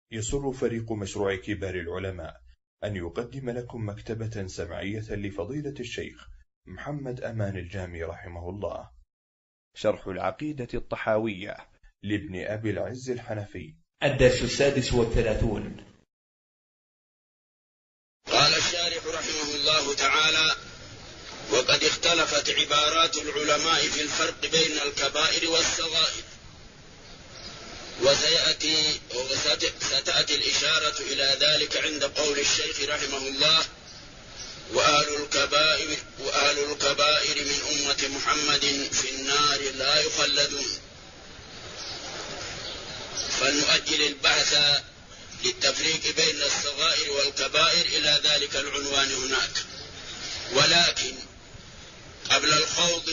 يسر فريق مشروع كبار العلماء أن يقدم لكم مكتبة سمعية لفضيلة الشيخ محمد أمان الجامي رحمه الله، شرح العقيدة الطحاوية لابن أبي العز الحنفي، الدرس 36. قال الشارح رحمه الله تعالى: وقد اختلفت عبارات العلماء في الفرق بين الكبائر والصغائر، وستأتي الإشارة إلى ذلك عند قول الشيخ رحمه الله: وأهل الكبائر من أمة محمد في النار لا يخلدون. فلنؤجل البحث للتفريق بين الصغائر والكبائر إلى ذلك العنوان هناك، ولكن قبل الخوض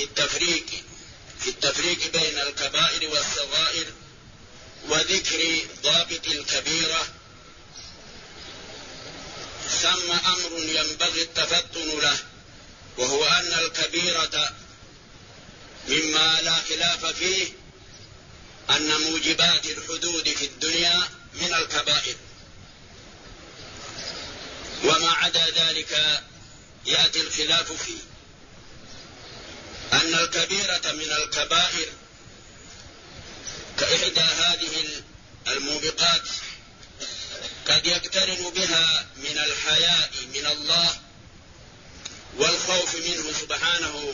في التفريق بين الكبائر والصغائر وذكر ضابط الكبيرة، ثم أمر ينبغي التفطن له، وهو أن الكبيرة مما لا خلاف فيه أن موجبات الحدود في الدنيا من الكبائر، وما عدا ذلك يأتي الخلاف فيه. أن الكبيرة من الكبائر كإحدى هذه الموبقات قد يقترن بها من الحياء من الله والخوف منه سبحانه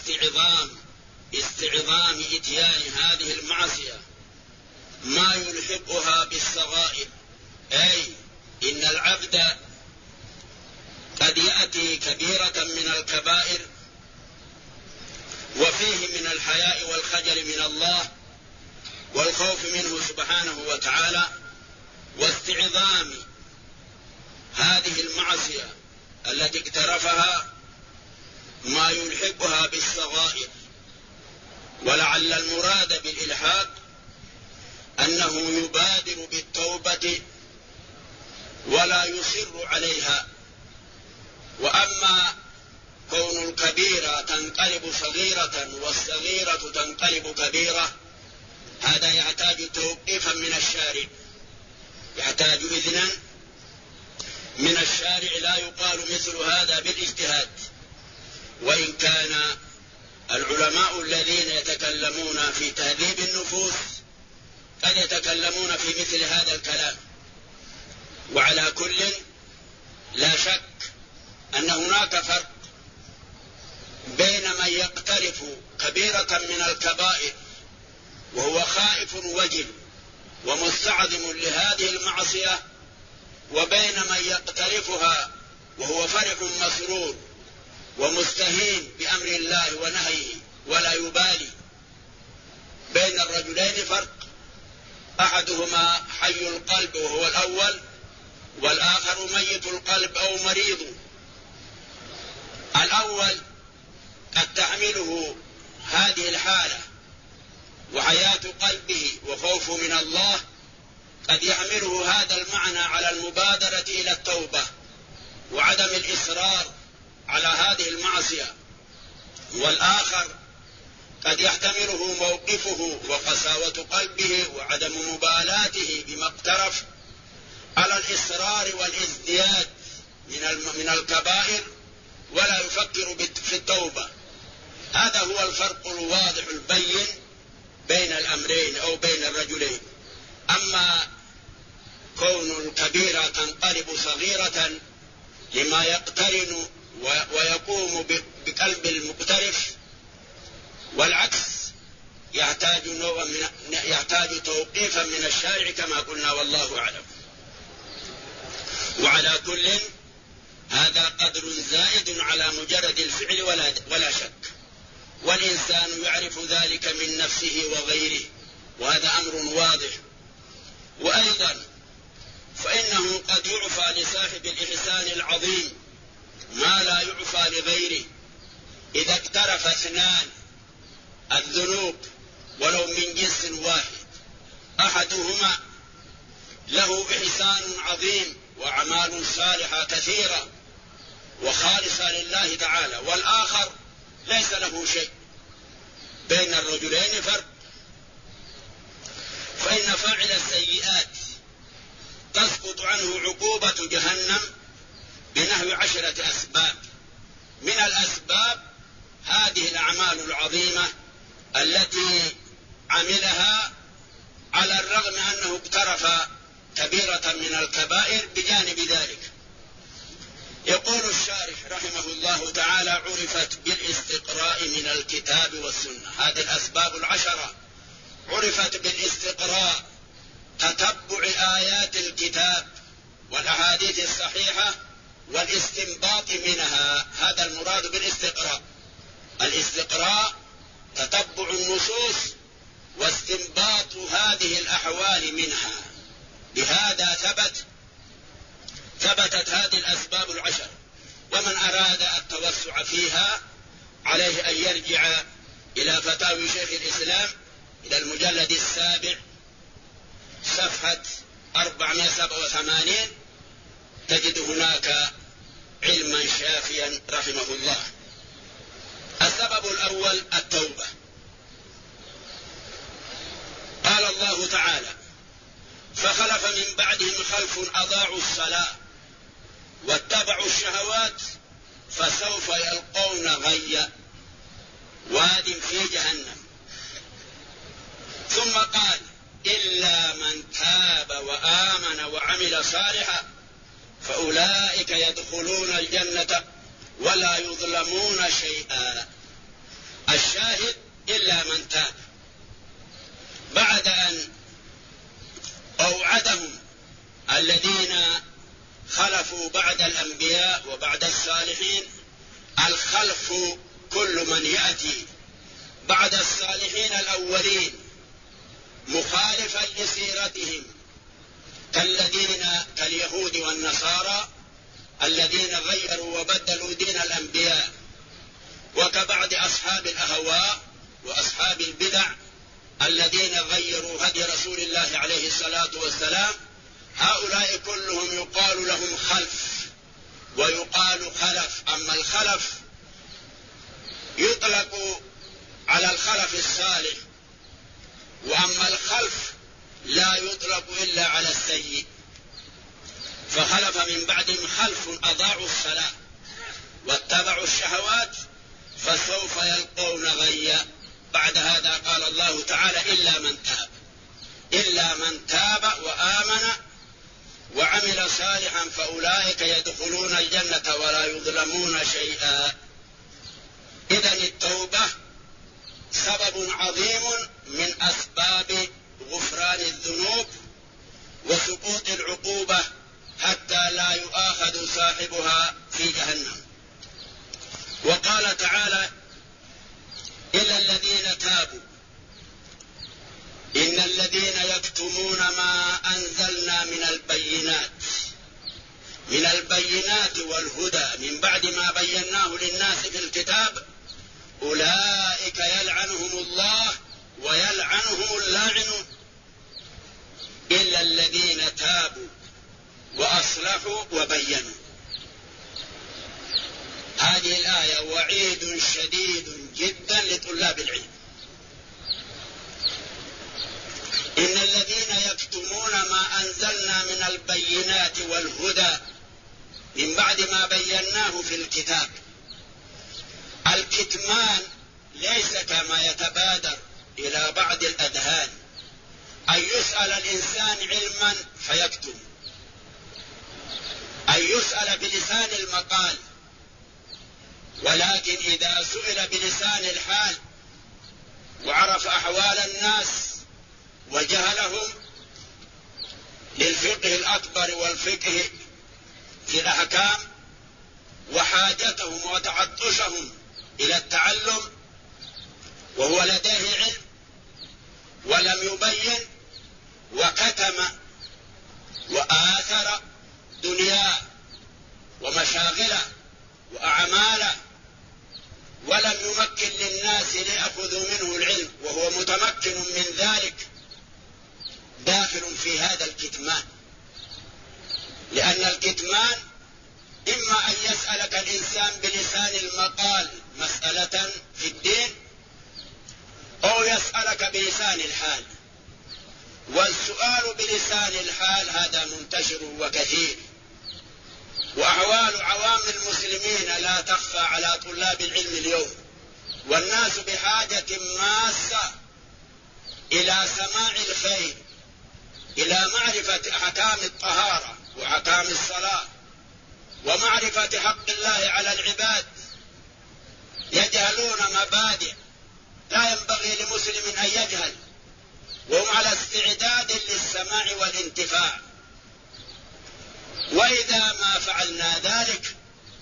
والاستعظام إتيان هذه المعصية ما يلحقها بالصغائر، أي إن العبد قد يأتي كبيرة من الكبائر وفيه من الحياء والخجل من الله والخوف منه سبحانه وتعالى واستعظام هذه المعصية التي اقترفها ما يلحقها بالصغائر. ولعل المراد بالإلحاق أنه يبادر بالتوبة ولا يصر عليها. وأما كون الكبيرة تنقلب صغيرة والصغيرة تنقلب كبيرة، هذا يحتاج توقيفا من الشارع، يحتاج إذنا من الشارع، لا يقال مثل هذا بالاجتهاد. وإن كان العلماء الذين يتكلمون في تهذيب النفوس قد يتكلمون في مثل هذا الكلام. وعلى كل لا شك أن هناك فرق بين من يقترف كبيرة من الكبائر وهو خائف وجل ومستعظم لهذه المعصية، وبين من يقترفها وهو فرح مسرور ومستهين بأمر الله ونهيه ولا يبالي. بين الرجلين فرق، أحدهما حي القلب وهو الأول، والآخر ميت القلب أو مريض. الأول قد تحمله هذه الحالة وحياة قلبه وخوفه من الله، قد يحمله هذا المعنى على المبادرة إلى التوبة وعدم الإصرار على هذه المعصية. والآخر قد يحتمله موقفه وقساوة قلبه وعدم مبالاته بما اقترف على الإصرار والازدياد من الكبائر ولا يفكر في التوبة. هذا هو الفرق الواضح البين بين الأمرين أو بين الرجلين. أما كون الكبيرة تنقلب صغيرة لما يقترن ويقوم بقلب المقترف، والعكس يحتاج توقيفا من الشارع كما قلنا، والله أعلم. وعلى كل هذا قدر زائد على مجرد الفعل ولا شك، والإنسان يعرف ذلك من نفسه وغيره، وهذا أمر واضح. وأيضا فإنه قد يعفى لصاحب الإحسان العظيم ما لا يعفى لغيره إذا اقترف اثنان الذنوب ولو من جنس واحد، أحدهما له إحسان عظيم وأعمال صالحة كثيرة وخالصة لله تعالى، والآخر ليس له شيء. بين الرجلين فرق. فإن فاعل السيئات تسقط عنه عقوبة جهنم بنحو 10 أسباب. من الأسباب هذه الأعمال العظيمة التي عملها على الرغم أنه اقترف كبيرة من الكبائر بجانب ذلك. يقول الشارح رحمه الله تعالى: عرفت بالاستقراء من الكتاب والسنة. هذه الأسباب 10 عرفت بالاستقراء، تتبع آيات الكتاب والأحاديث الصحيحة والاستنباط منها. هذا المراد بالاستقراء. الاستقراء تتبع النصوص واستنباط هذه الأحوال منها. بهذا ثبتت هذه الأسباب 10. ومن أراد التوسع فيها عليه أن يرجع إلى فتاوي شيخ الإسلام إلى المجلد 7 صفحة 487، تجد هناك علما شافيا رحمه الله. السبب الأول التوبة. قال الله تعالى: فخلف من بعدهم خلف أضاعوا الصلاة واتبعوا الشهوات فسوف يلقون غيا واد في جهنم. ثم قال: إلا من تاب وآمن وعمل صالحا فأولئك يدخلون الجنة ولا يظلمون شيئا. الشاهد إلا من تاب، بعد أن أوعدهم الذين خلفوا بعد الأنبياء وبعد الصالحين. الخلف كل من يأتي بعد الصالحين الأولين مخالفا لسيرتهم، كاليهود والنصارى الذين غيروا وبدلوا دين الأنبياء، وكبعض أصحاب الأهواء وأصحاب البدع الذين غيروا هدي رسول الله عليه الصلاة والسلام. هؤلاء كلهم يقال لهم خلف ويقال خلف. أما الخلف يطلق على الخلف الصالح، وأما الخلف لا يطلق إلا على السيء. فخلف من بعدهم خلف أضاعوا الصلاة واتبعوا الشهوات فسوف يلقون غيا. بعد هذا قال الله تعالى: إلا من تاب وآمن وعمل صالحا فأولئك يدخلون الجنة ولا يظلمون شيئا. إذن التوبة سبب عظيم من أسباب غفران الذنوب وسقوط العقوبة حتى لا يؤاخذ صاحبها في جهنم. وقال تعالى: إلا الذين تابوا إن الذين يكتمون ما أنزلنا من البينات والهدى من بعد ما بيناه للناس في الكتاب أولئك يلعنهم الله ويلعنهم اللاعنون إلا الذين تابوا وأصلحوا وبينوا. هذه الآية وعيد شديد جدا لطلاب العلم. إن الذين يكتمون ما أنزلنا من البينات والهدى من بعد ما بيناه في الكتاب. الكتمان ليس كما يتبادر إلى بعض الأذهان أن يسأل الإنسان علما فيكتم، أن يسأل بلسان المقال، ولكن إذا سئل بلسان الحال وعرف أحوال الناس وجهلهم للفقه الأكبر والفقه في الأحكام وحاجتهم وتعطشهم إلى التعلم وهو لديه علم ولم يبين وكتم وآثر دنياه ومشاغله وأعماله ولم يمكن للناس ليأخذوا منه العلم وهو متمكن من ذلك، داخل في هذا الكتمان. لأن الكتمان إما أن يسألك الإنسان بلسان المقال مسألة في الدين أو يسألك بلسان الحال، والسؤال بلسان الحال هذا منتشر وكثير، وأحوال عوام المسلمين لا تخفى على طلاب العلم اليوم، والناس بحاجة ماسة إلى سماع الخير، إلى معرفة أحكام الطهارة وأحكام الصلاة ومعرفة حق الله على العباد. يجهلون مبادئ لا ينبغي لمسلم أن يجهل، وهم على استعداد للسماع والانتفاع. وإذا ما فعلنا ذلك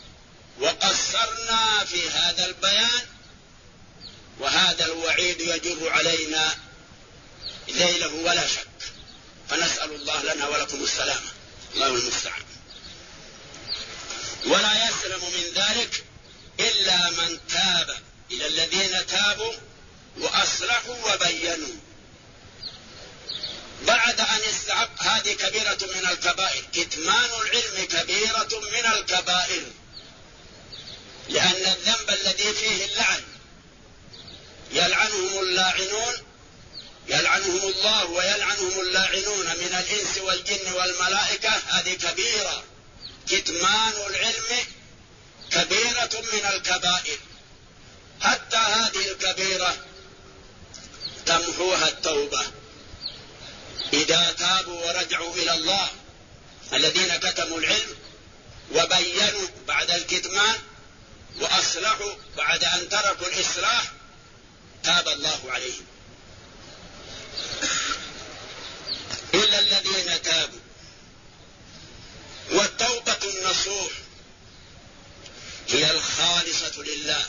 وقصرنا في هذا البيان، وهذا الوعيد يجر علينا ذيله ولا شك، فنسأل الله لنا ولكم السلامة، الله المستعان. ولا يسلم من ذلك إلا من تاب، إلى الذين تابوا وأصلحوا وبينوا بعد أن استحق. هذه كبيرة من الكبائر، كتمان العلم كبيرة من الكبائر، لأن الذنب الذي فيه اللعن يلعنهم اللاعنون، يلعنهم الله ويلعنهم اللاعنون من الإنس والجن والملائكة، هذه كبيرة. كتمان العلم كبيرة من الكبائر، حتى هذه الكبيرة تمحوها التوبة إذا تابوا ورجعوا إلى الله، الذين كتموا العلم وبينوا بعد الكتمان وأصلحوا بعد أن تركوا الإصلاح، تاب الله عليهم. إلا الذين تابوا. والتوبة النصوح هي الخالصة لله،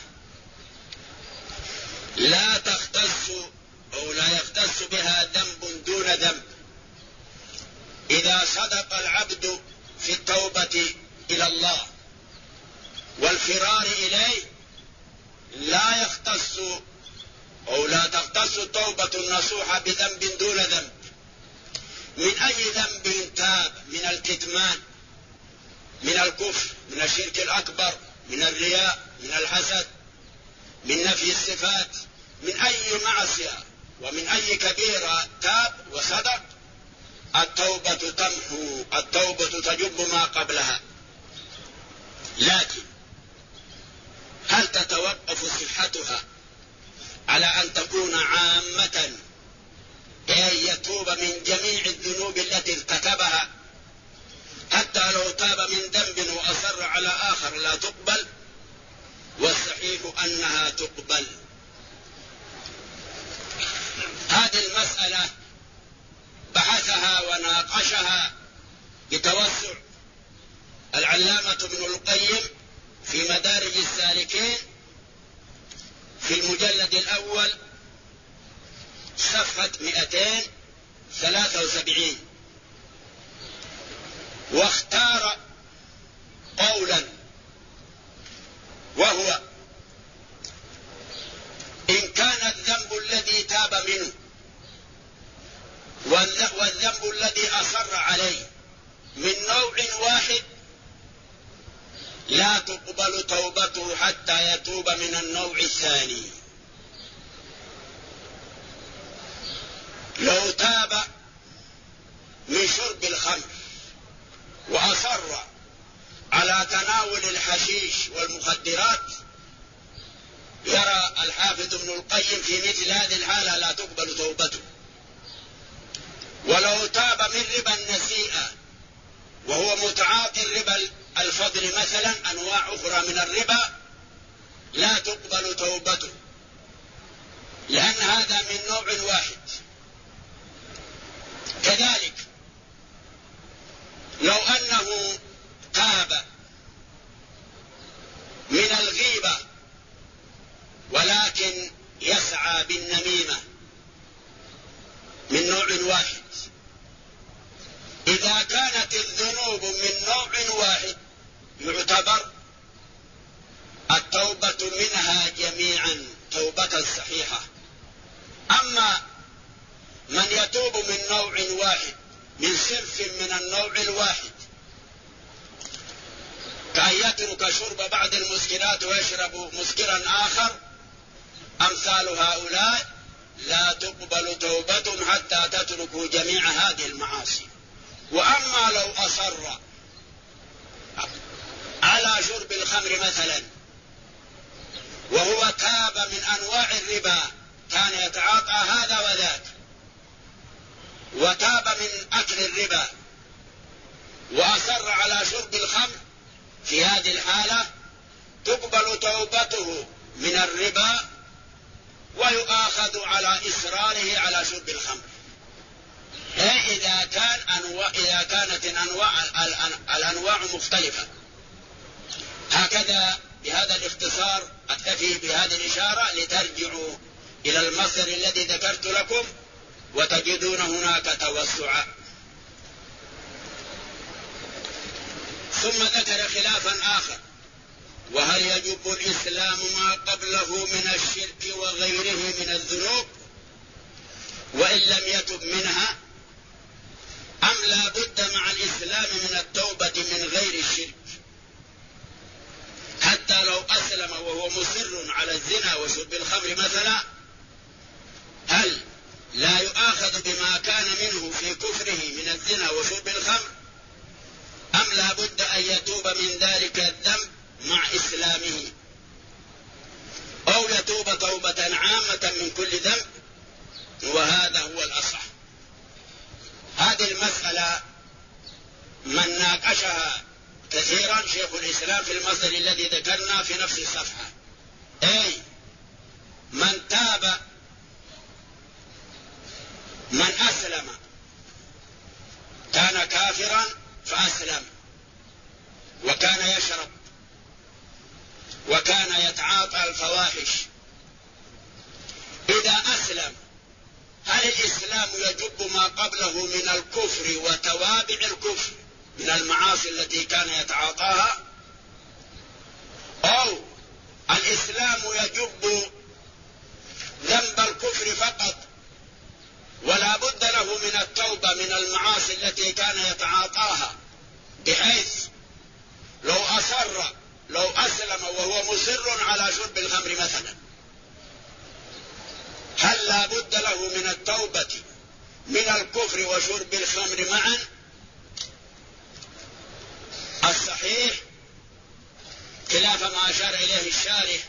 لا تختص أو لا يختص بها ذنب دون ذنب. إذا صدق العبد في التوبة إلى الله والفرار إليه، لا يختص أو لا تختص التوبة النصوحة بذنب دون ذنب. من أي ذنب تاب؟ من الكتمان، من الكفر، من الشرك الأكبر، من الرياء، من الحسد، من نفي الصفات، من أي معصية ومن أي كبيرة تاب وصدق، التوبة تمحو، التوبة تجب ما قبلها. لكن هل تتوقف صحتها على أن تكون عامة، أي يتوب من جميع الذنوب التي ارتكبها، حتى لو تاب من ذنب وأصر على آخر لا تقبل؟ والصحيح أنها تقبل. هذه المسألة بحثها وناقشها بتوسع العلامة ابن القيم في مدارج السالكين في المجلد الأول صفحة 273، واختار قولا وهو: إن كان الذنب الذي تاب منه والذنب الذي أصر عليه من نوع واحد، لا تقبل توبته حتى يتوب من النوع الثاني. لو تاب من شرب الخمر وأصر على تناول الحشيش والمخدرات، يرى الحافظ ابن القيم في مثل هذه الحالة لا تقبل توبته. ولو تاب من ربا النسيئة وهو متعاطي الربا الفضل مثلا، أنواع أخرى من الربا، لا تقبل توبته، لأن هذا من نوع واحد. كذلك لو أنه تاب من الغيبة ولكن يسعى بالنميمة، من نوع واحد. إذا كانت الذنوب من نوع واحد يعتبر التوبة منها جميعا توبة صحيحة. أما من يتوب من نوع واحد، من صنف من النوع الواحد، كأن يترك شرب بعض المسكرات ويشرب مسكرا آخر، أمثال هؤلاء لا تقبل توبتهم حتى تتركوا جميع هذه المعاصي. وأما لو أصر على شرب الخمر مثلا وهو تاب من أنواع الربا، كان يتعاطى هذا وذاك وتاب من أكل الربا وأصر على شرب الخمر، في هذه الحالة تقبل توبته من الربا ويؤاخذ على إصراره على شرب الخمر، إذا كانت الأنواع مختلفة. هكذا بهذا الاختصار أكتفي بهذه الإشارة لترجعوا إلى المصدر الذي ذكرت لكم وتجدون هناك توسعا. ثم ذكر خلافا آخر: وهل يجب الإسلام ما قبله من الشرك وغيره من الذنوب وإن لم يتب منها، أم لا بد مع الإسلام من التوبة من غير الشرك حتى لو أسلم وهو مصر على الزنا وشرب الخمر مثلا، هل لا يؤاخذ بما كان منه في كفره من الزنا وشرب الخمر، أم لا بد أن يتوب من ذلك الذنب مع إسلامه، أو يتوب توبة عامة من كل ذنب؟ وهذا هو الأصح. هذه المسألة من ناقشها كثيرا شيخ الإسلام في المصدر الذي ذكرنا في نفس الصفحة، أي من تاب، من أسلم كان كافرا فأسلم وكان يشرب وكان يتعاطى الفواحش، إذا أسلم هل الإسلام يجب ما قبله من الكفر وتوابع الكفر من المعاصي التي كان يتعاطاها، أو الإسلام يجب ذنب الكفر فقط ولا بد له من التوبة من المعاصي التي كان يتعاطاها، بحيث لو أسلم وهو مصر على شرب الخمر مثلا، هل لا بد له من التوبة من الكفر وشرب الخمر معا؟ الصحيح خلاف ما أشار إليه الشارح،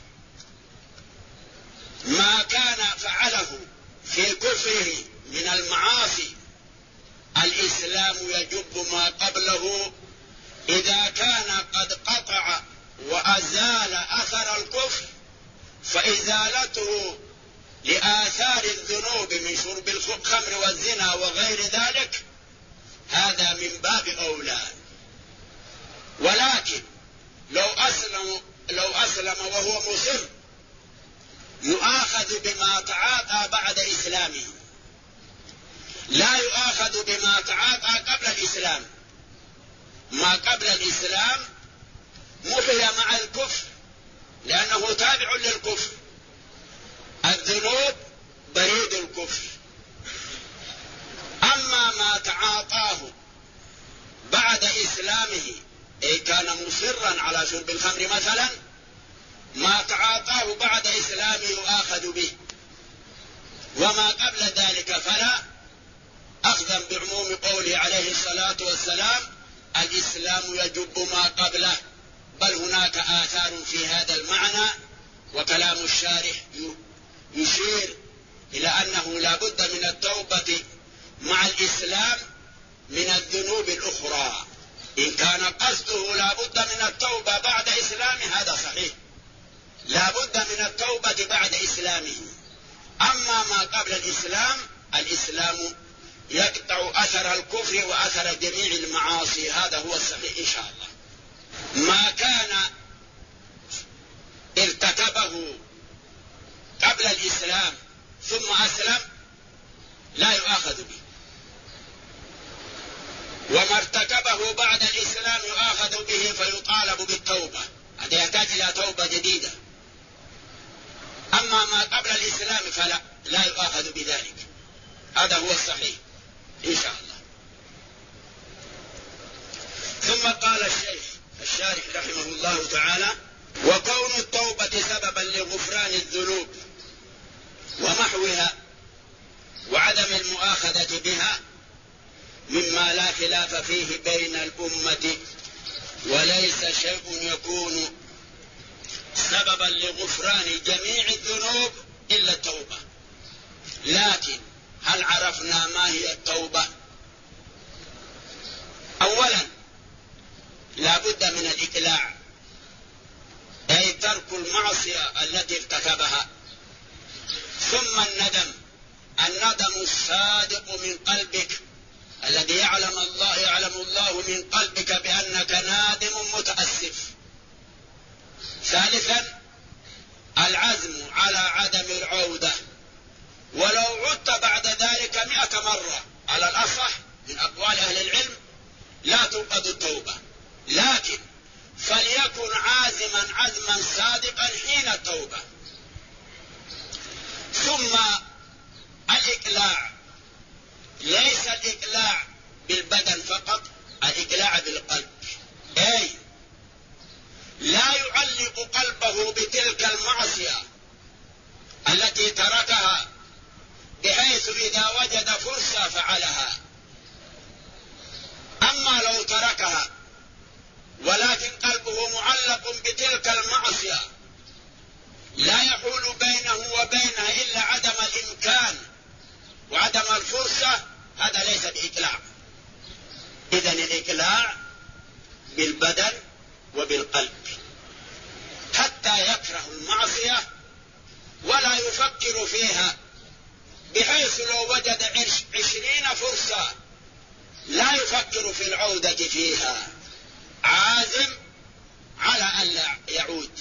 ما كان فعله في كفره من المعاصي الإسلام يجب ما قبله إذا كان قد قطع وأزال أثر الكفر، فإزالته لآثار الذنوب من شرب الخمر والزنا وغير ذلك هذا من باب أولى. ولكن لو أسلم وهو مصر يؤاخذ بما تعاطى بعد إسلامه، لا يؤاخذ بما تعاطى قبل الإسلام. ما قبل الإسلام محي مع الكفر لأنه تابع للكفر، الذنوب بريد الكفر. أما ما تعاطاه بعد إسلامه، أي كان مصرا على شرب الخمر مثلا، ما تعاطاه بعد إسلامه يؤاخذ به، وما قبل ذلك فلا، أخذا بعموم قوله عليه الصلاة والسلام: الإسلام يجب ما قبله. بل هناك آثار في هذا المعنى، وكلام الشارح يشير إلى أنه لا بد من التوبة مع الإسلام من الذنوب الأخرى. إن كان قصده لا بد من التوبة بعد إسلامه هذا صحيح، لا بد من التوبة بعد إسلامه. أما ما قبل الإسلام، الإسلام يقطع أثر الكفر وأثر جميع المعاصي، هذا هو الصحيح إن شاء الله. ما كان ارتكبه قبل الإسلام ثم أسلم لا يؤاخذ به، وما ارتكبه بعد الإسلام يؤاخذ به فيطالب بالتوبة، هذا يحتاج إلى توبة جديدة. أما ما قبل الإسلام فلا، لا يؤاخذ بذلك، هذا هو الصحيح إن شاء الله. ثم قال الشارح رحمه الله تعالى: وكون التوبة سببا لغفران الذنوب ومحوها أخذت بها مما لا خلاف فيه بين الأمة، وليس شيء يكون سببا لغفران جميع الذنوب إلا التوبة. لكن هل عرفنا ما هي التوبة؟ أولا لا بد من الإقلاع، أي ترك المعصية التي ارتكبها. ثم الندم الصادق من قلبك الذي يعلم الله من قلبك بأنك نادم متأسف. ثالثا العزم على عدم العودة، ولو عدت بعد ذلك 100 مرة على الأصح من أقوال أهل العلم لا تنقض التوبة، لكن فليكن عزما صادقا حين التوبة. ثم الإقلاع، ليس الإقلاع بالبدن فقط، الإقلاع بالقلب، أي لا يعلق قلبه بتلك المعصية التي تركها بحيث إذا وجد فرصة فعلها. أما لو تركها ولكن قلبه معلق بتلك المعصية لا يحول بينه وبينها إلا عدم الإمكان وعدم الفرصة، هذا ليس بإقلاع. إذن الإقلاع بالبدن وبالقلب حتى يكره المعصية ولا يفكر فيها، بحيث لو وجد 20 فرصة لا يفكر في العودة فيها، عازم على أن لا يعود.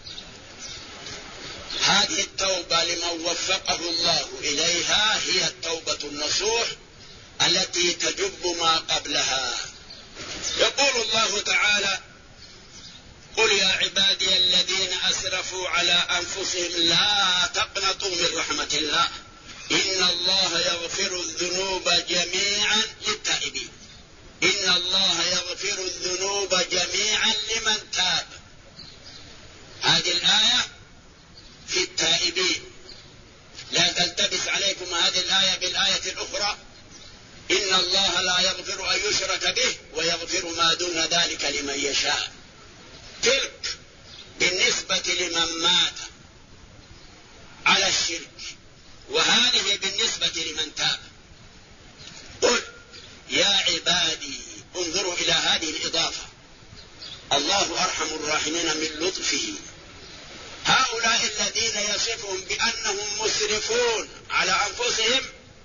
هذه التوبة لمن وفقه الله إليها هي التوبة النصوح التي تجب ما قبلها. يقول الله تعالى: قل يا عبادي الذين أسرفوا على أنفسهم لا تقنطوا من رحمة الله إن الله يغفر الذنوب جميعا للتائبين. إن الله يغفر الذنوب جميعا لمن تاب. هذه الآية في التائبين، لا تلتبس عليكم هذه الآية بالآية الأخرى: إن الله لا يغفر أن يشرك به ويغفر ما دون ذلك لمن يشاء. تلك بالنسبة لمن مات على الشرك، وهذه بالنسبة لمن تاب. قل يا عبادي، انظروا إلى هذه الإضافة، الله أرحم الراحمين من لطفه. هؤلاء الذين يصفهم بأنهم مسرفون على أنفسهم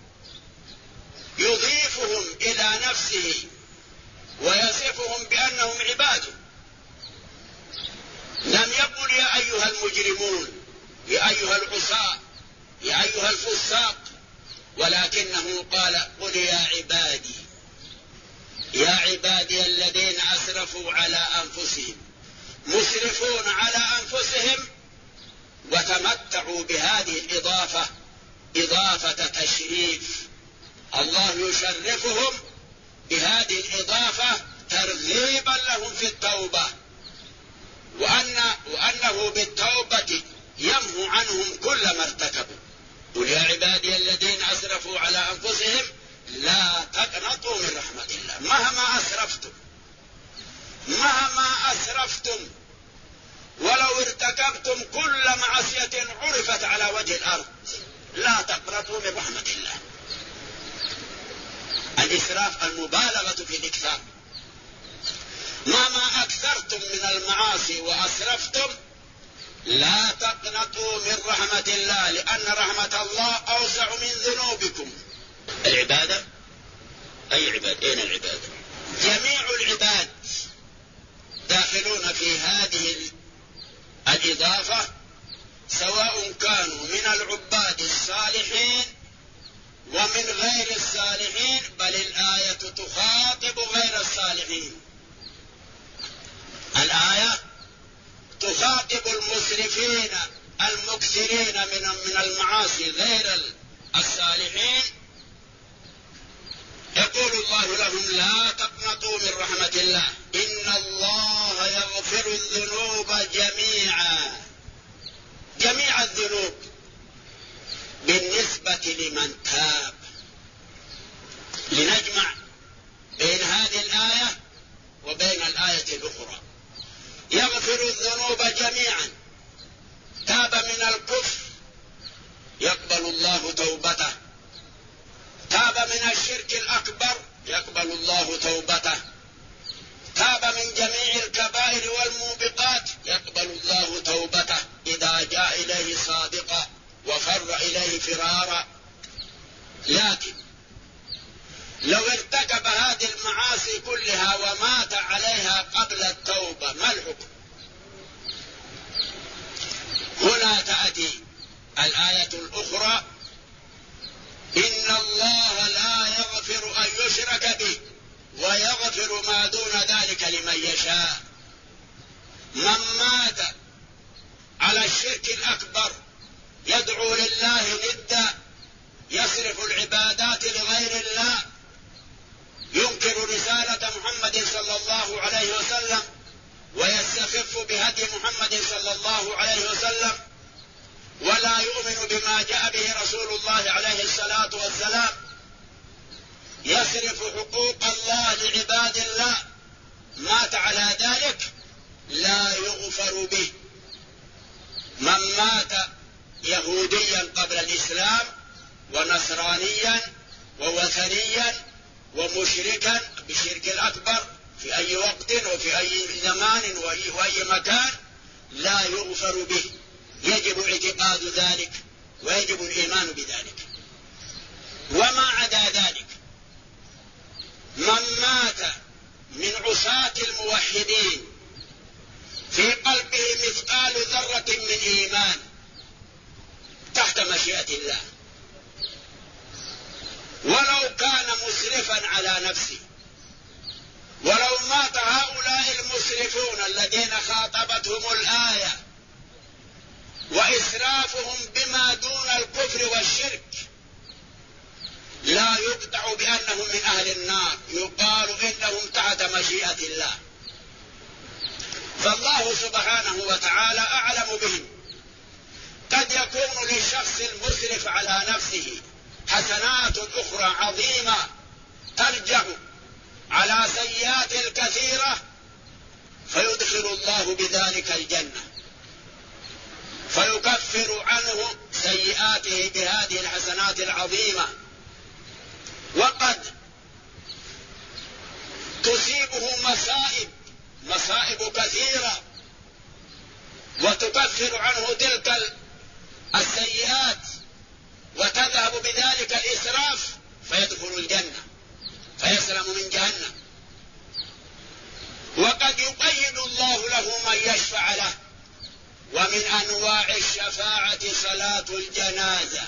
يضيفهم إلى نفسه ويصفهم بأنهم عباده. لم يقل يا أيها المجرمون، يا أيها العصاة، يا أيها الفساق، ولكنه قال: قل يا عبادي، يا عبادي الذين أسرفوا على أنفسهم. مسرفون على أنفسهم وتمتعوا بهذه الإضافة إضافة تشريف. الله يشرفهم بهذه الإضافة ترغيبا لهم في التوبة، وأنه بالتوبة يمحو عنهم كل ما ارتكبوا. قل يا عبادي الذين أسرفوا على أنفسهم لا تقنطوا من رحمة الله. مهما أسرفتم ولو ارتكبتم كل معصية عرفت على وجه الأرض لا تقنطوا من رحمة الله. الإسراف المبالغة في الإكثار. مهما أكثرتم من المعاصي وأسرفتم لا تقنطوا من رحمة الله، لأن رحمة الله أوسع من ذنوبكم. العبادة، أي عبادة؟ أين العبادة؟ جميع العباد داخلون في هذه الإضافة، سواء كانوا من العباد الصالحين ومن غير الصالحين، بل الآية تخاطب غير الصالحين. الآية تخاطب المسرفين المكثرين من المعاصي غير الصالحين. يقول الله لهم: لا تقنطوا من رحمة الله إن الله يغفر الذنوب جميعا. جميع الذنوب بالنسبة لمن تاب. جميعا تاب من الكفر يقبل الله توبته، تاب من الشرك الأكبر يقبل الله توبته، تاب من جميع الكبائر والموبقات يقبل الله توبته إذا جاء إليه صادقا وفر إليه فرارا. لكن لو ارتكب هذه المعاصي كلها ومات عليها قبل التوبة ما الحكم؟ هنا تأتي الآية الأخرى: إن الله لا يغفر أن يشرك به ويغفر ما دون ذلك لمن يشاء. من مات على الشرك الأكبر يدعو لله ندا، يصرف العبادات لغير الله، ينكر رسالة محمد صلى الله عليه وسلم ويستخف بهدي محمد صلى الله عليه وسلم، ولا يؤمن بما جاء به رسول الله عليه الصلاة والسلام، يصرف حقوق الله لعباد الله، مات على ذلك لا يغفر به. من مات يهوديا قبل الإسلام ونصرانيا ووثنيا ومشركا بالشرك الأكبر في أي وقت وفي أي زمان وأي مكان لا يغفر به، يجب اعتقاد ذلك ويجب الإيمان بذلك. وما عدا ذلك من مات من عصاة الموحدين في قلبه مثقال ذرة من إيمان تحت مشيئة الله، ولو كان مسرفا على نفسه، ولو مات هؤلاء المسرفون الذين خاطبتهم الآية وإسرافهم بما دون الكفر والشرك، لا يقطع بأنهم من أهل النار، يقال إنهم تحت مشيئة الله. فالله سبحانه وتعالى أعلم بهم. قد يكون للشخص المسرف على نفسه حسنات أخرى عظيمة ترجع على سيئات الكثيرة فيدخل الله بذلك الجنة، فيكفر عنه سيئاته بهذه الحسنات العظيمة. وقد تصيبه مصائب كثيرة وتكفر عنه تلك السيئات وتذهب بذلك الإسراف فيدخل الجنة فيسلم من جهنم. وقد يقيد الله له من يشفع له. ومن أنواع الشفاعة صلاة الجنازة.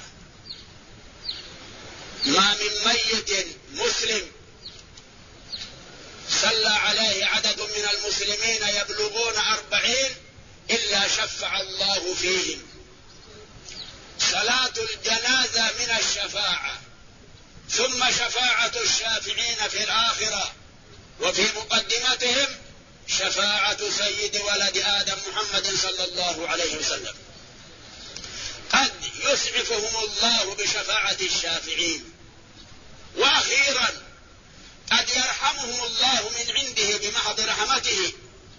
ما من ميت مسلم صلى عليه عدد من المسلمين يبلغون 40 إلا شفع الله فيهم. صلاة الجنازة من الشفاعة، ثم شفاعة الشافعين في الآخرة، وفي مقدمتهم شفاعة سيد ولد آدم محمد صلى الله عليه وسلم. قد يسعفهم الله بشفاعة الشافعين. وأخيرا قد يرحمهم الله من عنده بمحض رحمته.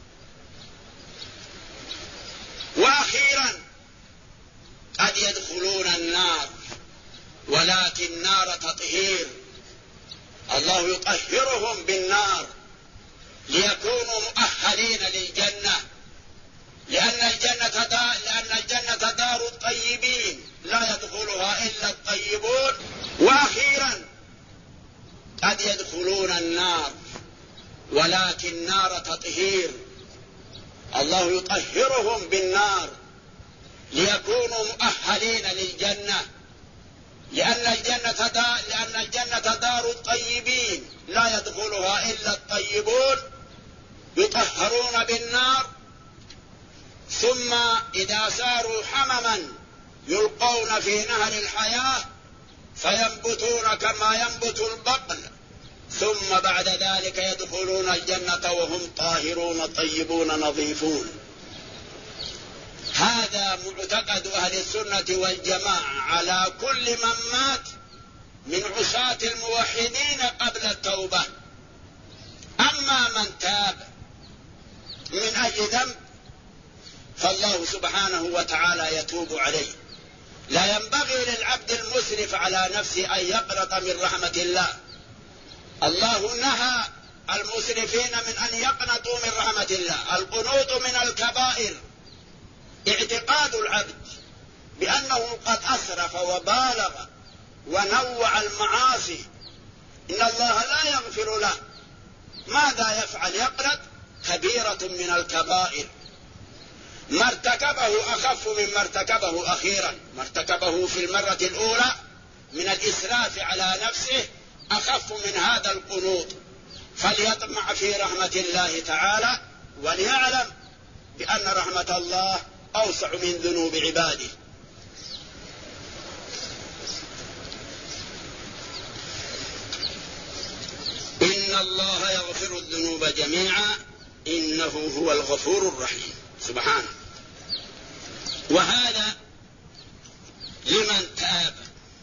وأخيرا قد يدخلون النار، ولكن نار تطهير، الله يطهرهم بالنار ليكونوا مؤهلين للجنة، لأن الجنة دار الطيبين لا يدخلها إلا الطيبون. وأخيرا قد يدخلون النار، ولكن نار تطهير، الله يطهرهم بالنار ليكونوا مؤهلين للجنة، لأن الجنة دار الطيبين لا يدخلها إلا الطيبون، يطهرون بالنار. ثم إذا صاروا حمما يلقون في نهر الحياة فينبتون كما ينبت البقل، ثم بعد ذلك يدخلون الجنة وهم طاهرون طيبون نظيفون. هذا معتقد أهل السنة والجماعة على كل من مات من عصاة الموحدين قبل التوبة. أما من تاب من أي ذنب فالله سبحانه وتعالى يتوب عليه. لا ينبغي للعبد المسرف على نفسه أن يقنط من رحمة الله. الله نهى المسرفين من أن يقنطوا من رحمة الله. القنوط من الكبائر، اعتقاد العبد بأنه قد أسرف وبالغ ونوع المعاصي، إن الله لا يغفر له. ماذا يفعل؟ يقنط. كبيرة من الكبائر، ما ارتكبه أخف مما ارتكبه أخيرا. ما ارتكبه في المرة الأولى من الإسراف على نفسه أخف من هذا القنوط. فليطمع في رحمة الله تعالى، وليعلم بأن رحمة الله أوسع من ذنوب عباده. إن الله يغفر الذنوب جميعا إنه هو الغفور الرحيم سبحانه. وهذا لمن تاب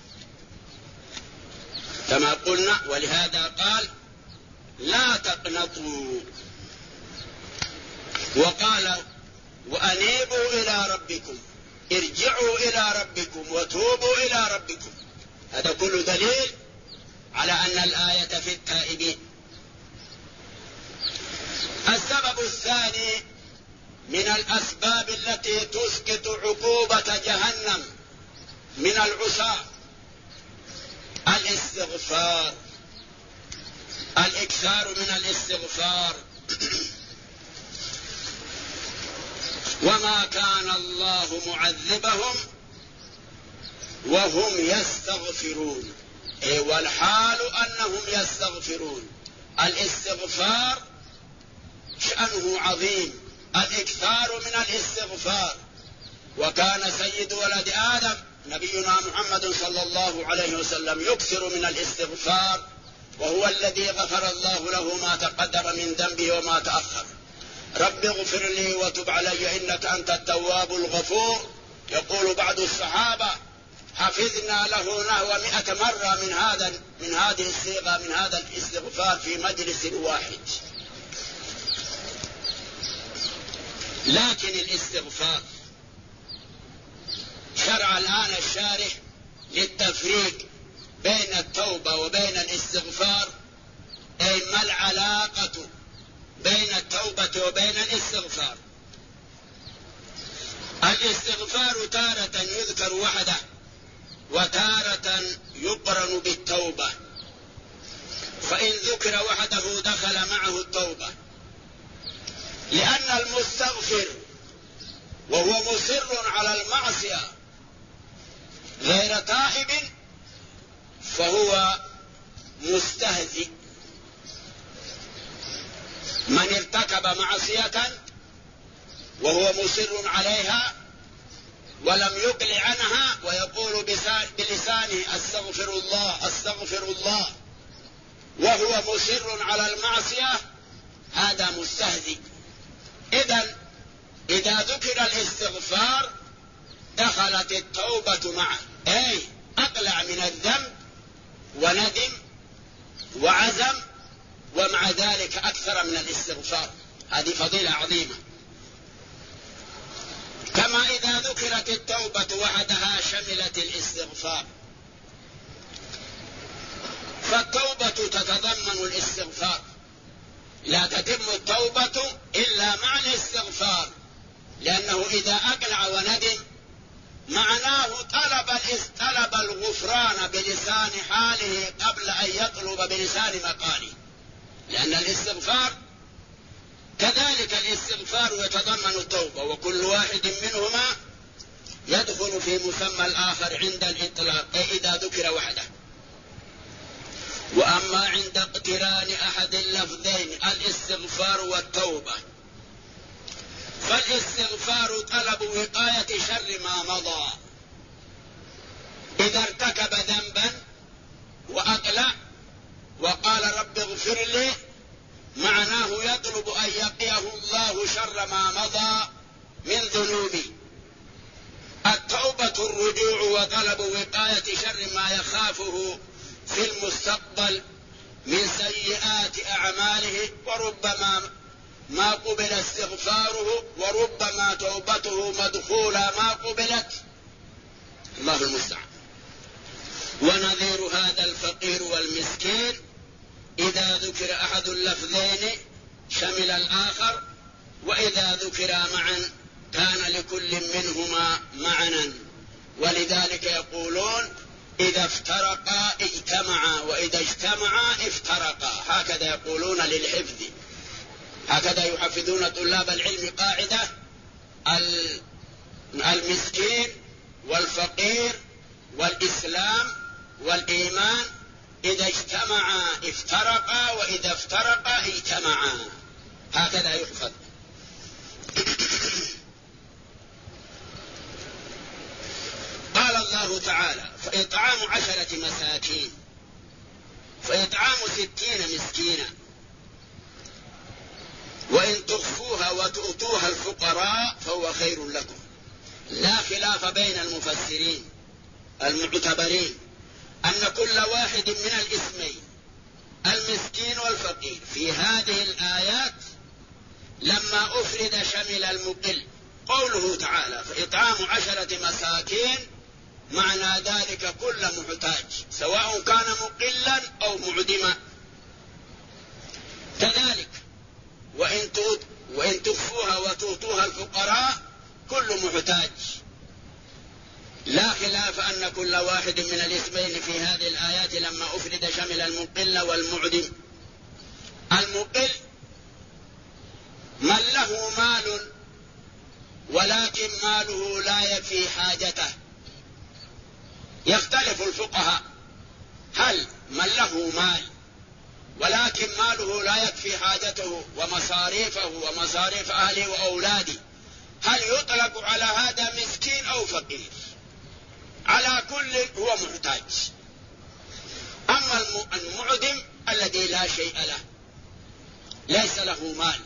كما قلنا، ولهذا قال لا تقنطوا، وقال وأنيبوا إلى ربكم، ارجعوا إلى ربكم وتوبوا إلى ربكم. هذا كل دليل على أن الآية في التائبين. السبب الثاني من الأسباب التي تسقط عقوبة جهنم من العصاة الاستغفار، الإكثار من الاستغفار. وما كان الله معذبهم وهم يستغفرون، والحال أنهم يستغفرون. الاستغفار شأنه عظيم، الإكثار من الاستغفار. وكان سيد ولد آدم نبينا محمد صلى الله عليه وسلم يكثر من الاستغفار، وهو الذي غفر الله له ما تقدم من ذنبه وما تأخر. رب اغفر لي وتب علي إنك أنت التواب الغفور. يقول بعض الصحابة حفظنا له نحو 100 مرة من هذه الصيغة، من هذا الاستغفار في مجلس واحد. لكن الاستغفار شرع الآن الشارح للتفريق بين التوبة وبين الاستغفار. أي ما العلاقة بين التوبة وبين الاستغفار؟ الاستغفار تارة يذكر وحده وتارة يقرن بالتوبة، فإن ذكر وحده دخل معه التوبة، لأن المستغفر وهو مصر على المعصية غير تائب فهو مستهزئ. من ارتكب معصية وهو مصر عليها ولم يقلع عنها ويقول بلسانه استغفر الله استغفر الله وهو مصر على المعصية، هذا مستهزئ. إذا ذكر الاستغفار دخلت التوبة معه، أي أقلع من الذنب وندم وعزم، ومع ذلك أكثر من الاستغفار. هذه فضيلة عظيمة. كما إذا ذكرت التوبة وحدها شملت الاستغفار، فالتوبة تتضمن الاستغفار. لا تتم التوبة إلا مع الاستغفار، لأنه إذا أقلع وندم معناه طلب الغفران بلسان حاله قبل أن يطلب بلسان مقاله، لأن الاستغفار كذلك الاستغفار يتضمن التوبة، وكل واحد منهما يدخل في مسمى الآخر عند الإطلاق، أي إذا ذكر وحده. وأما عند اقتران أحد اللفظين الاستغفار والتوبة، فالاستغفار طلب وقاية شر ما مضى. إذا ارتكب ذنبا وأقلع وقال رب اغفر لي، معناه يطلب أن يقيه الله شر ما مضى من ذنوبي. التوبة الرجوع وطلب وقاية شر ما يخافه في المستقبل من سيئات أعماله، وربما ما قبل استغفاره، وربما توبته مدخولة ما قبلت، الله المستعان. ونظير هذا الفقير والمسكين إذا ذكر أحد اللفظين شمل الآخر، وإذا ذكرا معا كان لكل منهما معنى، ولذلك يقولون إذا افترقا اجتمعا وإذا اجتمعا افترقا، هكذا يقولون للحفظ، هكذا يحفظون طلاب العلم قاعدة: المسكين والفقير والإسلام والإيمان إذا اجتمعا افترقا وإذا افترقا اجتمعا، هكذا يحفظ. قال الله تعالى: فإطعام 10 مساكين، فإطعام 60 مسكينا، وإن تخفوها وتؤتوها الفقراء فهو خير لكم. لا خلاف بين المفسرين المعتبرين أن كل واحد من الاسمين المسكين والفقير في هذه الآيات لما أفرد شمل المقل. قوله تعالى: فإطعام 10 مساكين، معنى ذلك كل محتاج سواء كان مقلا أو معدما. كذلك وإن تخفوها وتؤتوها الفقراء كل محتاج. لا خلاف أن كل واحد من الاسمين في هذه الآيات لما أفرد شمل المقل والمعدم. المقل من له مال ولكن ماله لا يكفي حاجته. يختلف الفقهاء، هل من له مال ولكن ماله لا يكفي حاجته ومصاريفه ومصاريف أهله وأولاده، هل يطلق على هذا مسكين أو فقير؟ على كل هو محتاج. أما المعدم الذي لا شيء له ليس له مال،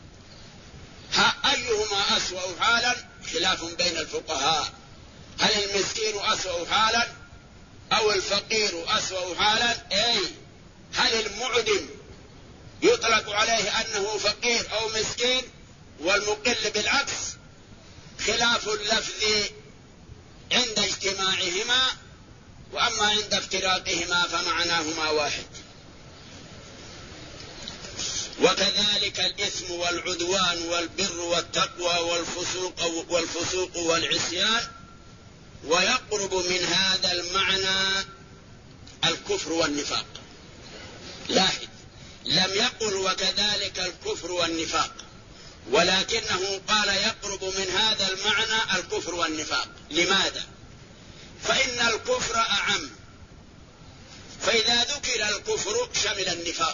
أيهما أسوأ حالا؟ خلاف بين الفقهاء، هل المسكين أسوأ حالا أو الفقير أسوأ حالا؟ هل المعدم يطلق عليه أنه فقير أو مسكين والمقل بالعكس؟ خلاف اللفظ عند اجتماعهما، وأما عند افتراقهما فمعناهما واحد. وكذلك الإثم والعدوان والبر والتقوى والفسوق والعصيان، ويقرب من هذا المعنى الكفر والنفاق. لاحظ، لم يقل وكذلك الكفر والنفاق، ولكنه قال يقرب من هذا المعنى الكفر والنفاق. لماذا؟ فإن الكفر أعم، فإذا ذكر الكفر شمل النفاق،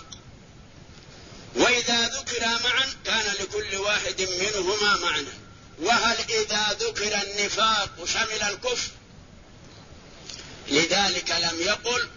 وإذا ذكر معا كان لكل واحد منهما معنى. وهل إذا ذكر النفاق شمل الكفر؟ لذلك لم يقل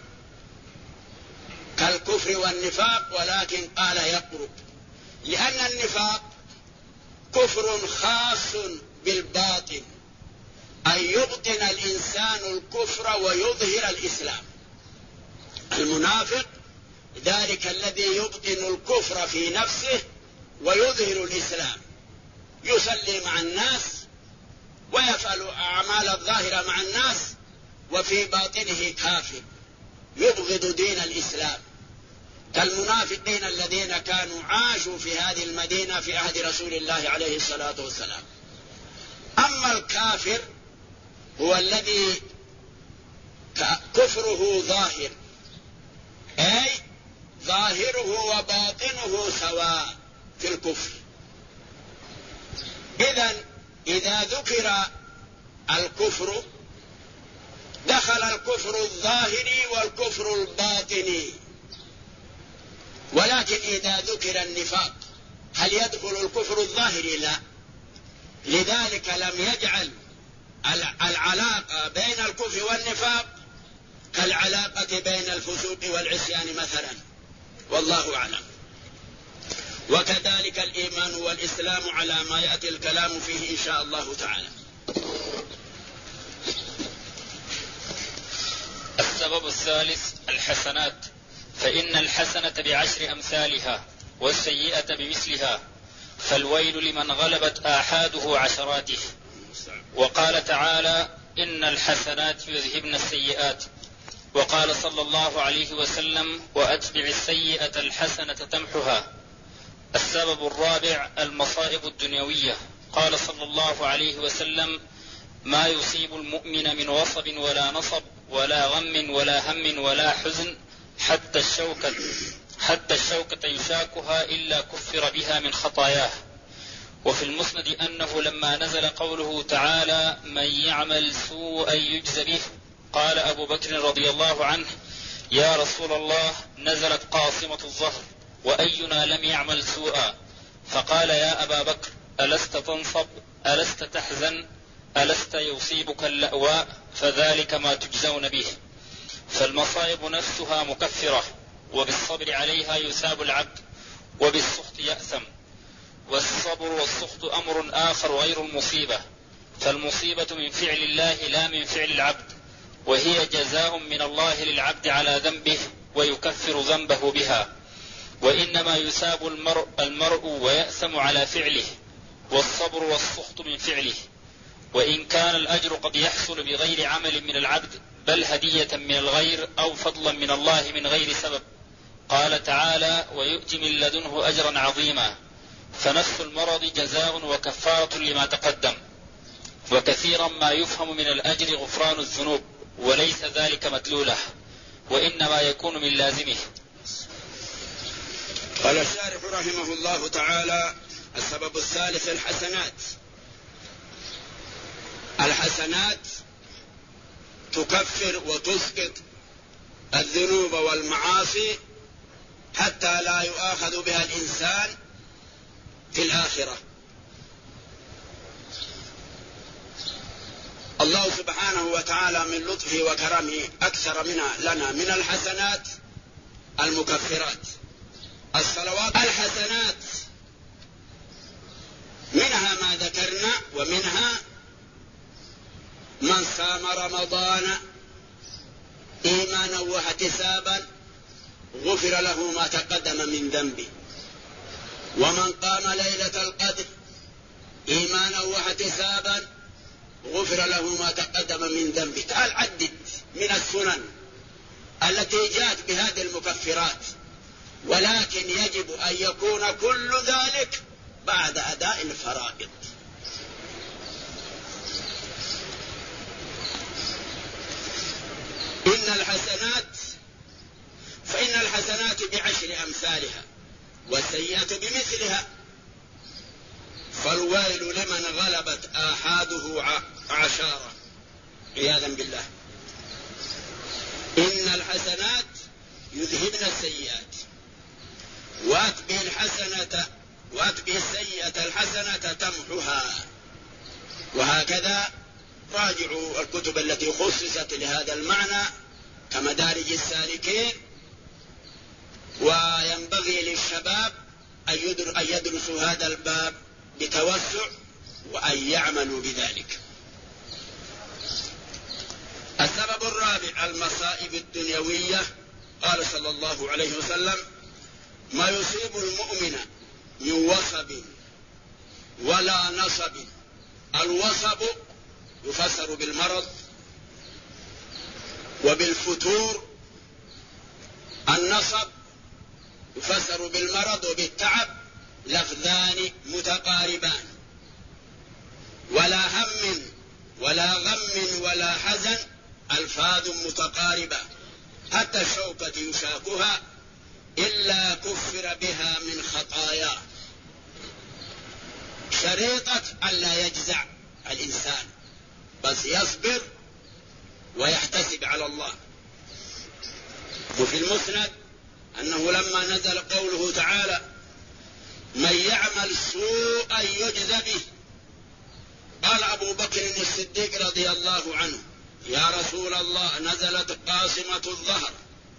كالكفر والنفاق، ولكن قال يقرب، لأن النفاق كفر خاص بالباطن، أن يبطن الإنسان الكفر ويظهر الإسلام. المنافق ذلك الذي يبطن الكفر في نفسه ويظهر الإسلام، يصلي مع الناس ويفعل أعمال الظاهرة مع الناس، وفي باطنه كافر يبغض دين الإسلام، كالمنافقين الذين كانوا عاشوا في هذه المدينة في عهد رسول الله عليه الصلاة والسلام. أما الكافر هو الذي كفره ظاهر، أي ظاهره وباطنه سواء في الكفر. إذا ذكر الكفر دخل الكفر الظاهري والكفر الباطني، ولكن إذا ذكر النفاق هل يدخل الكفر الظاهري؟ لا. لذلك لم يجعل العلاقة بين الكفر والنفاق كالعلاقة بين الفسوق والعصيان مثلا، والله أعلم. وكذلك الإيمان والإسلام على ما يأتي الكلام فيه إن شاء الله تعالى. السبب الثالث الحسنات، فإن الحسنة ب10 أمثالها والسيئة بمثلها، فالويل لمن غلبت آحاده عشراته. وقال تعالى: إن الحسنات يذهبن السيئات. وقال صلى الله عليه وسلم: وأتبع السيئة الحسنة تمحها. السبب الرابع المصائب الدنيوية. قال صلى الله عليه وسلم: ما يصيب المؤمن من وصب ولا نصب ولا غم ولا هم ولا حزن حتى الشوكة يشاكها إلا كفر بها من خطاياه. وفي المسند أنه لما نزل قوله تعالى: من يعمل سوءا يجز به، قال أبو بكر رضي الله عنه: يا رسول الله، نزلت قاصمة الظهر وأينا لم يعمل سوءا؟ فقال: يا أبا بكر، ألست تنصب؟ ألست تحزن؟ ألست يصيبك اللأواء؟ فذلك ما تجزون به. فالمصائب نفسها مكفرة، وبالصبر عليها يثاب العبد، وبالسخط يأثم. والصبر والسخط أمر آخر غير المصيبة، فالمصيبة من فعل الله لا من فعل العبد، وهي جزاء من الله للعبد على ذنبه ويكفر ذنبه بها، وإنما يثاب المرء ويأثم على فعله. والصبر والسخط من فعله، وإن كان الأجر قد يحصل بغير عمل من العبد، بل هدية من الغير أو فضلا من الله من غير سبب. قال تعالى: ويؤتي من لدنه أجرا عظيما. فنفس المرض جزاء وكفارة لما تقدم. وكثيرا ما يفهم من الأجر غفران الذنوب، وليس ذلك مدلوله، وإنما يكون من لازمه. قال الشارح رحمه الله تعالى: السبب الثالث الحسنات. الحسنات تكفر وتسقط الذنوب والمعاصي حتى لا يؤاخذ بها الإنسان في الآخرة. الله سبحانه وتعالى من لطفه وكرمه أكثر لنا من الحسنات المكفرات. الصلوات الحسنات منها ما ذكرنا، ومنها من صام رمضان إيمانا واحتسابا غفر له ما تقدم من ذنبه، ومن قام ليلة القدر إيمانا واحتسابا غفر له ما تقدم من ذنبه. تعال عدد من السنن التي جاءت بهذه المكفرات، ولكن يجب أن يكون كل ذلك بعد أداء الفرائض. فإن الحسنات بعشر أمثالها والسيئة بمثلها، فالويل لمن غلبت آحاده عشارة عياذا بالله. إن الحسنات يذهبن السيئات، وأتبع السيئة الحسنة تمحها. وهكذا راجعوا الكتب التي خصصت لهذا المعنى كمدارج السالكين. وينبغي للشباب أن يدرسوا هذا الباب بتوسع وأن يعملوا بذلك. السبب الرابع المصائب الدنيوية. قال صلى الله عليه وسلم: ما يصيب المؤمن من وصب ولا نصب. الوصب يفسر بالمرض وبالفتور، النصب يفسر بالمرض وبالتعب، لفظان متقاربان. ولا هم ولا غم ولا حزن ألفاظ متقاربة، حتى الشوكة يشاكها إلا كفر بها من خطاياه. شريطة ألا يجزع الإنسان، بس يصبر ويحتسب على الله. وفي المسند أنه لما نزل قوله تعالى: من يعمل سوءا يجز به، قال أبو بكر الصديق رضي الله عنه: يا رسول الله، نزلت قاصمة الظهر،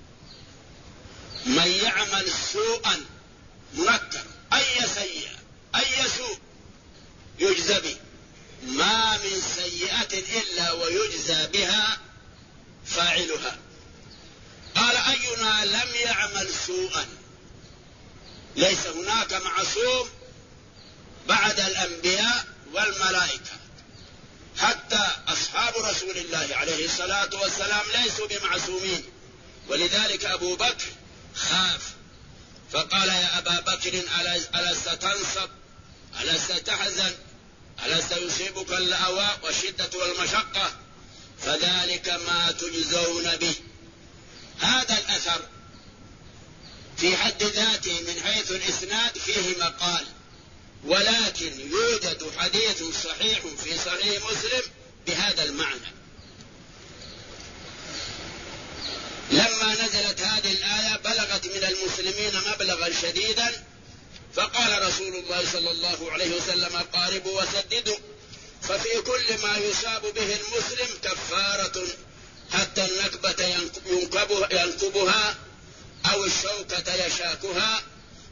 من يعمل سوءا منكر، أي سيئة أي سوء يجزى به، ما من سيئة إلا ويجزى بها فاعلها. قال: أينا لم يعمل سوءا؟ ليس هناك معصوم بعد الأنبياء والملائكة، حتى أصحاب رسول الله عليه الصلاة والسلام ليسوا بمعصومين. ولذلك أبو بكر خاف فقال: يا أبا بكر ألست تنصب، ألست تحزن، ألست يصيبك اللأواء والشدة والمشقة، فذلك ما تجزون به. هذا الأثر في حد ذاته من حيث الإسناد فيه مقال، ولكن يوجد حديث صحيح في صحيح مسلم بهذا المعنى. لما نزلت هذه الآية بلغت من المسلمين مبلغا شديدا، فقال رسول الله صلى الله عليه وسلم: قاربوا وسددوا، ففي كل ما يصاب به المسلم كفارة، حتى النكبة ينكبها أو الشوكة يشاكها.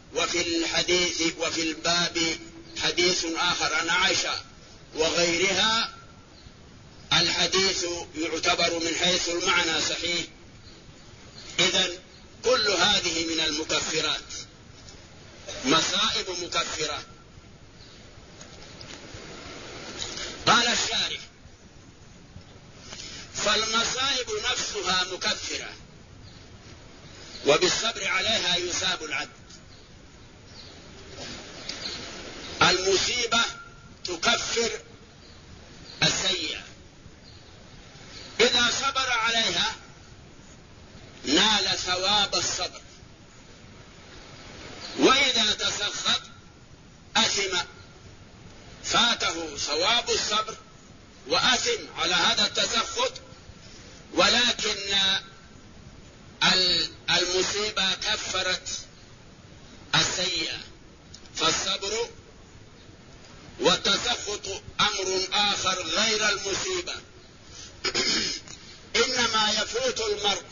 وفي الباب حديث آخر عن عائشة وغيرها، الحديث يعتبر من حيث المعنى صحيح. إذن كل هذه من المكفرات، مصائب مكفرة. قال الشارح: فالمصائب نفسها مكفرة، وبالصبر عليها يثاب العبد. المصيبة تكفر السيئة، إذا صبر عليها نال ثواب الصبر، وإذا تسخط أثم، فاته ثواب الصبر وأثم على هذا التسخط. ولكن المصيبة كفرت السيئة، فالصبر والتسخط أمر آخر غير المصيبة. إنما يفوت المرء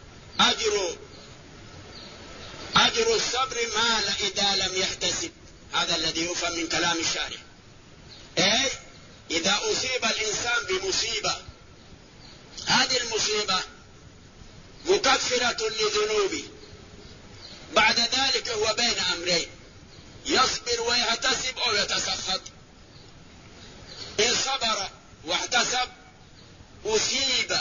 أجر الصبر ما إذا لم يحتسب. هذا الذي يفهم من كلام الشارع. أي إذا أصيب الإنسان بمصيبة، هذه المصيبة مكفرة لذنوبه، بعد ذلك هو بين أمرين: يصبر ويحتسب أو يتسخط. إن صبر واحتسب أصيب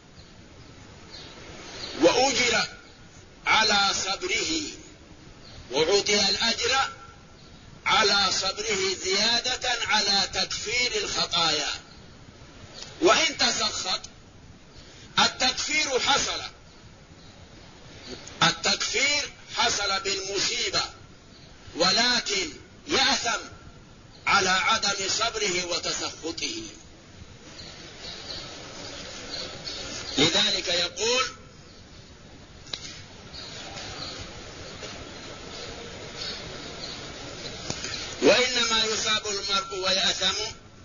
وأجر على صبره، وعطي الأجر على صبره زيادة على تكفير الخطايا. وإن تسخط التكفير حصل بالمصيبة، ولكن يأثم على عدم صبره وتسخطه. لذلك يقول: وإنما يصاب المرء ويأثم.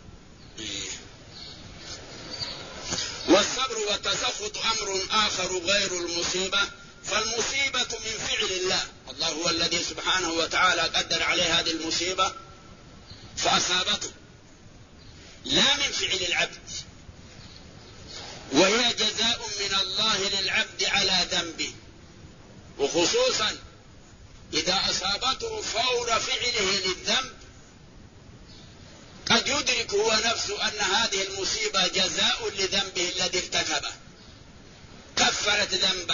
والصبر والتسخط أمر آخر غير المصيبة. فالمصيبة من فعل الله، الله هو الذي سبحانه وتعالى قدر عليه هذه المصيبة فأصابته، لا من فعل العبد، وهي جزاء من الله للعبد على ذنبه، وخصوصا إذا أصابته فور فعله للذنب قد يدرك هو نفسه أن هذه المصيبة جزاء لذنبه الذي ارتكبه، كفرت ذنبه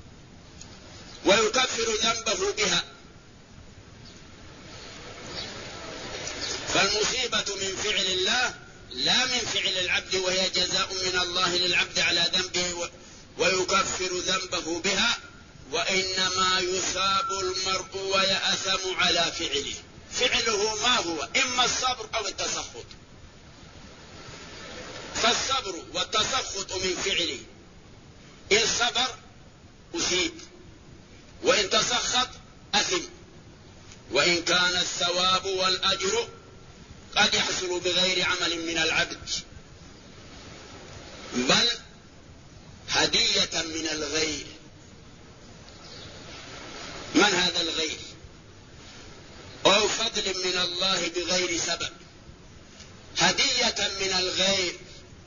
ويكفر ذنبه بها. فالمصيبة من فعل الله لا من فعل العبد، وهي جزاء من الله للعبد على ذنبه ويكفر ذنبه بها. وإنما يثاب المرء ويأثم على فعله. فعله ما هو؟ إما الصبر أو التسخط. فالصبر والتسخط من فعله، إن صبر أثيب، وإن تسخط أثم. وإن كان الثواب والأجر قد يحصل بغير عمل من العبد، بل هدية من الغير. من هذا الغير؟ أو فضل من الله بغير سبب، هدية من الغير،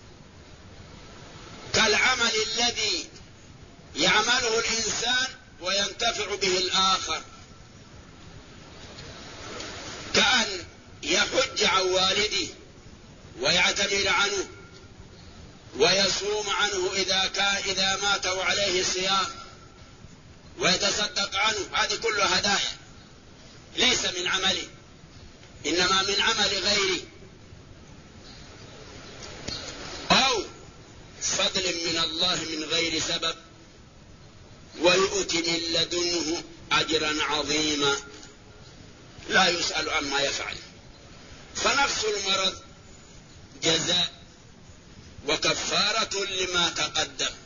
كالعمل الذي يعمله الإنسان وينتفع به الآخر، كأن والده ويعتمر عنه ويصوم عنه إذا مات وعليه صيام ويتصدق عنه، هذه كلها هدايا ليس من عمله إنما من عمل غيره، أو فضل من الله من غير سبب ويؤتي من لدنه أجرا عظيما لا يسأل عما يفعل. فنفس المرض جزاء وكفارة لما تقدم.